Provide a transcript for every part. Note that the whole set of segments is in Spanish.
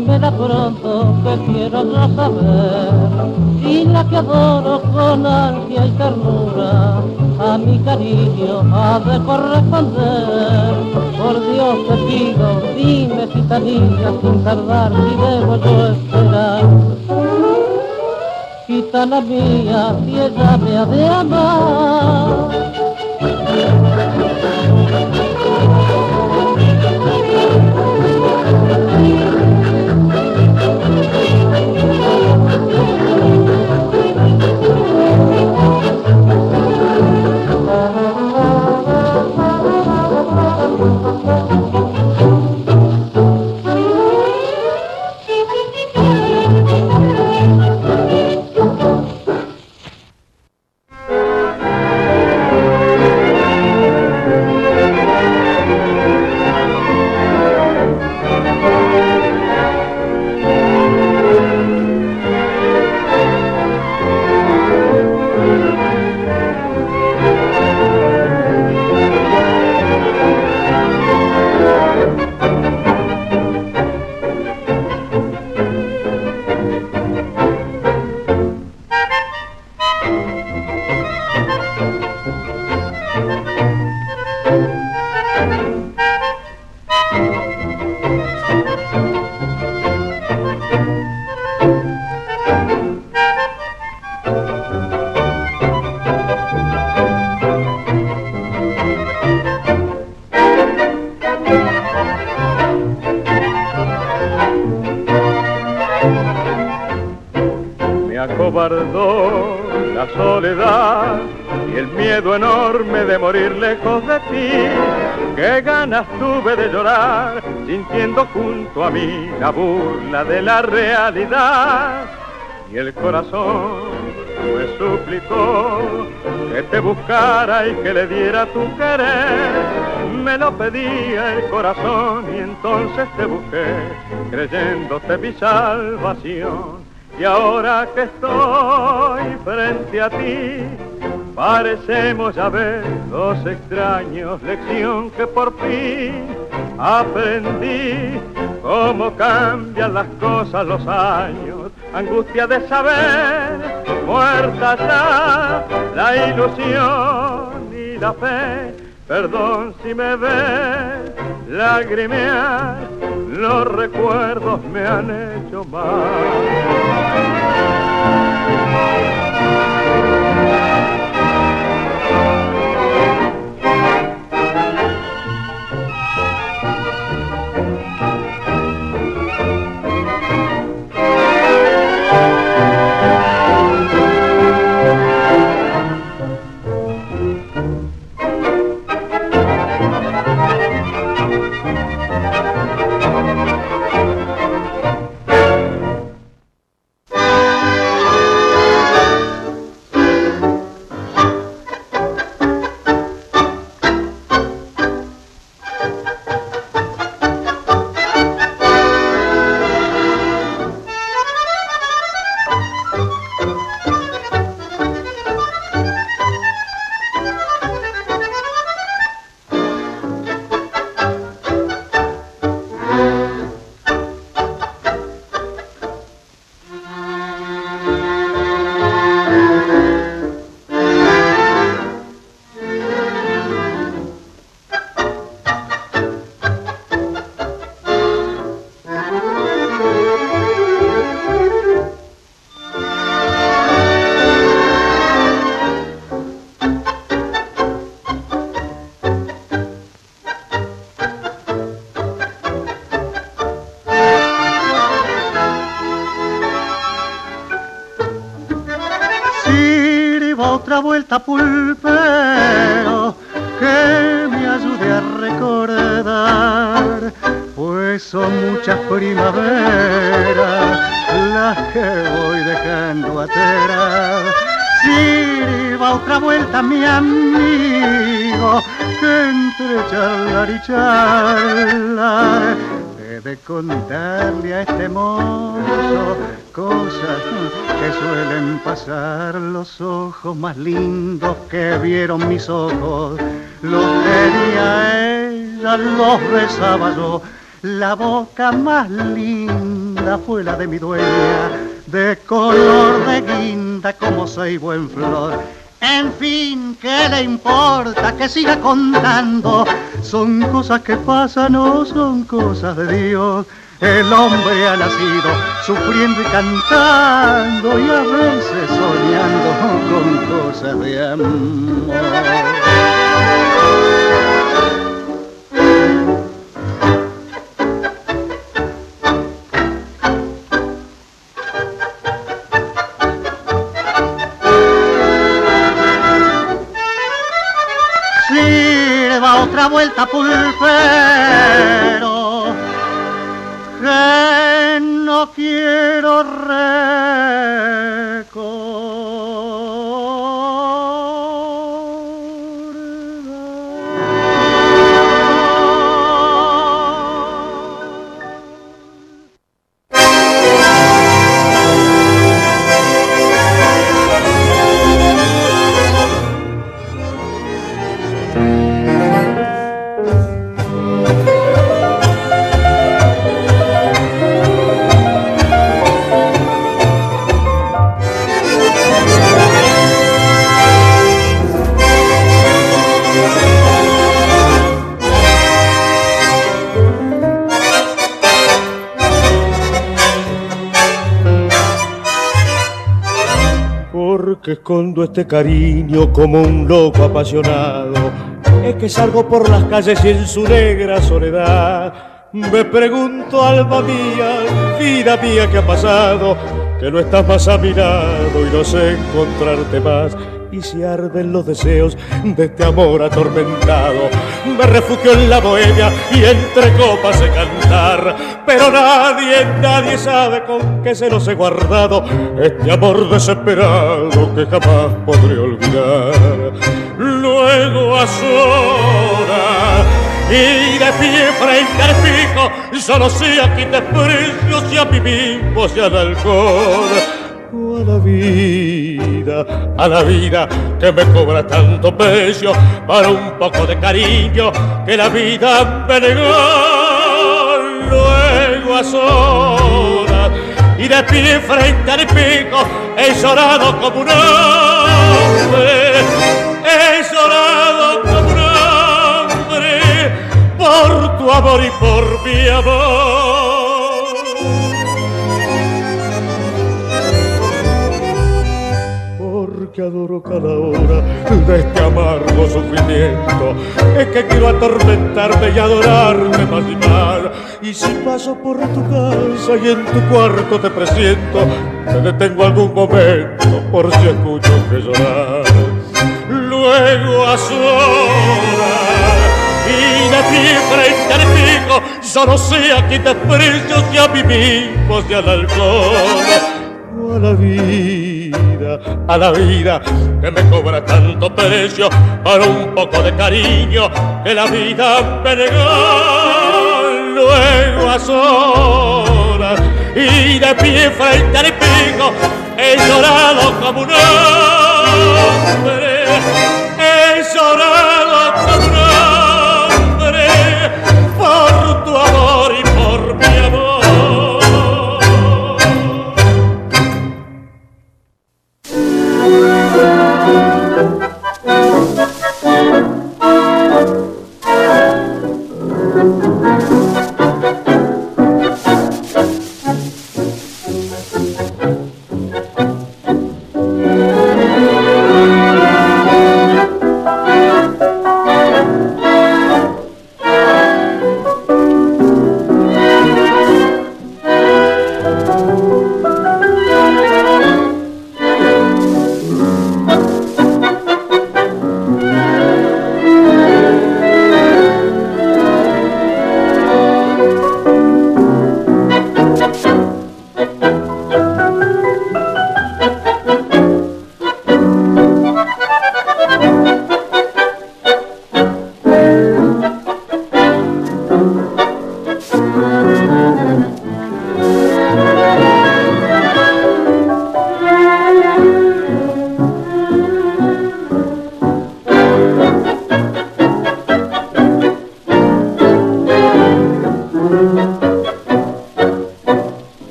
dímela pronto que quiero yo saber si la que adoro con ansia y ternura a mi cariño ha de corresponder. Por Dios te pido, dime si esta niña sin tardar si debo yo esperar. Gitana mía, si ella me ha de amar. Acobardó la soledad y el miedo enorme de morir lejos de ti. Qué ganas tuve de llorar, sintiendo junto a mí la burla de la realidad. Y el corazón me suplicó que te buscara y que le diera tu querer. Me lo pedía el corazón y entonces te busqué, creyéndote mi salvación. Y ahora que estoy frente a ti, parecemos ya ver dos extraños, lección que por fin aprendí. Cómo cambian las cosas los años, angustia de saber, muerta ya la ilusión y la fe. Perdón si me ves lagrimear, los recuerdos me han hecho mal. Otra vuelta pulpero que me ayude a recordar, pues son muchas primaveras las que voy dejando atrás. Sirva otra vuelta mi amigo, que entre charlar y charlar debe contarle a este mozo cosas que suelen pasar. Los ojos más lindos que vieron mis ojos los tenía ella, los besaba yo. La boca más linda linda fue la de mi dueña, de color de guinda como ceibo en flor. En fin, ¿qué le importa que siga contando? Son cosas que pasan o son cosas de Dios. El hombre ha nacido sufriendo y cantando y a veces soñando con cosas de amor. Sirva otra vuelta, pulpero, que no quiero recordar. Que escondo este cariño como un loco apasionado, es que salgo por las calles y en su negra soledad me pregunto, alma mía, vida mía, ¿qué ha pasado? Que no estás más a mi lado y no sé encontrarte más. Y si arden los deseos de este amor atormentado, me refugio en la bohemia y entre copas de cantar. Pero nadie sabe con qué se los he guardado este amor desesperado que jamás podré olvidar. Luego a solas y de pie frente al espejo, solo sé a quien desprecio, si a mí mismo, si al alcohol. O a la vida que me cobra tanto precio para un poco de cariño que la vida me negó. Luego a solas y de pie frente al espejo he llorado como un hombre, he llorado como un hombre por tu amor y por mi amor. Que adoro cada hora de este amargo sufrimiento, es que quiero atormentarme y adorarte más y más. Y si paso por tu casa y en tu cuarto te presiento, me detengo algún momento por si escucho que llorar. Luego a solas y de pie frente al espejo, solo sé a quien desprecio, si a mí mismo, si al alcohol. O a la vida que me cobra tanto precio para un poco de cariño que la vida me negó. Luego a solas y de pie frente al espejo he llorado como un hombre, he llorado como un hombre por tu amor y por mi amor.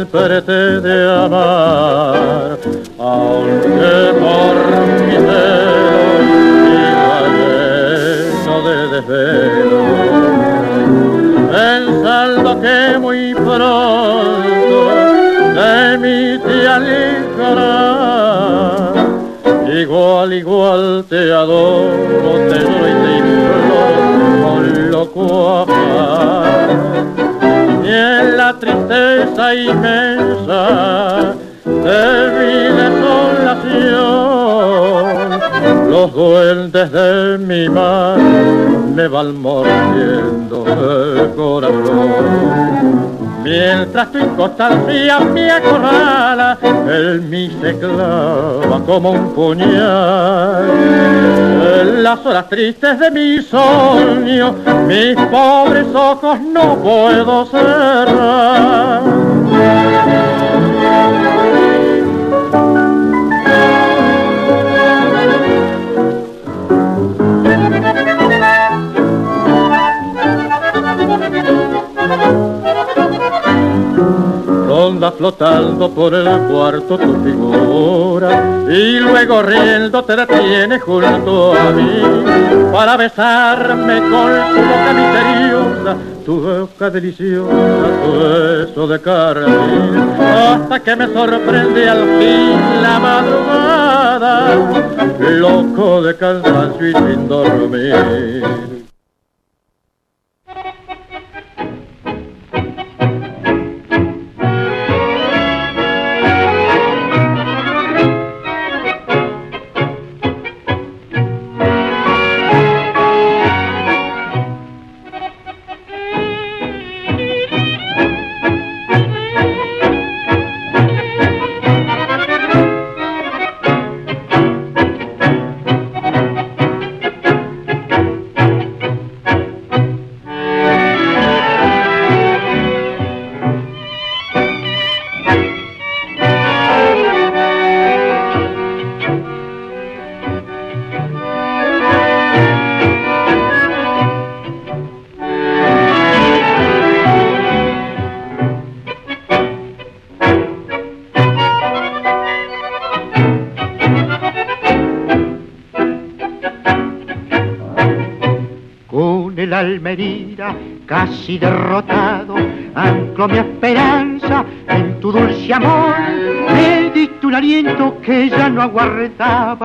siempre te he de amar, aunque por mi lleno de desvelo, pensando que muy pronto de mí te alejarás. Igual te adoro, te lloro y te imploro con loco afán. Y en la tristeza inmensa de mi desolación, los duendes de mi mar me van mordiendo el corazón. Mientras tu inconstancia me acorrala, el mí se clava como un puñal. En las horas tristes de mi sueño, mis pobres ojos no puedo cerrar. Ronda flotando por el cuarto tu figura y luego riendo te detienes junto a mí para besarme con su boca misteriosa, tu boca deliciosa, tu beso de carmín, hasta que me sorprende al fin la madrugada, loco de cansancio y sin dormir. Almería, casi derrotado, anclo mi esperanza en tu dulce amor. Me diste un aliento que ya no aguardaba.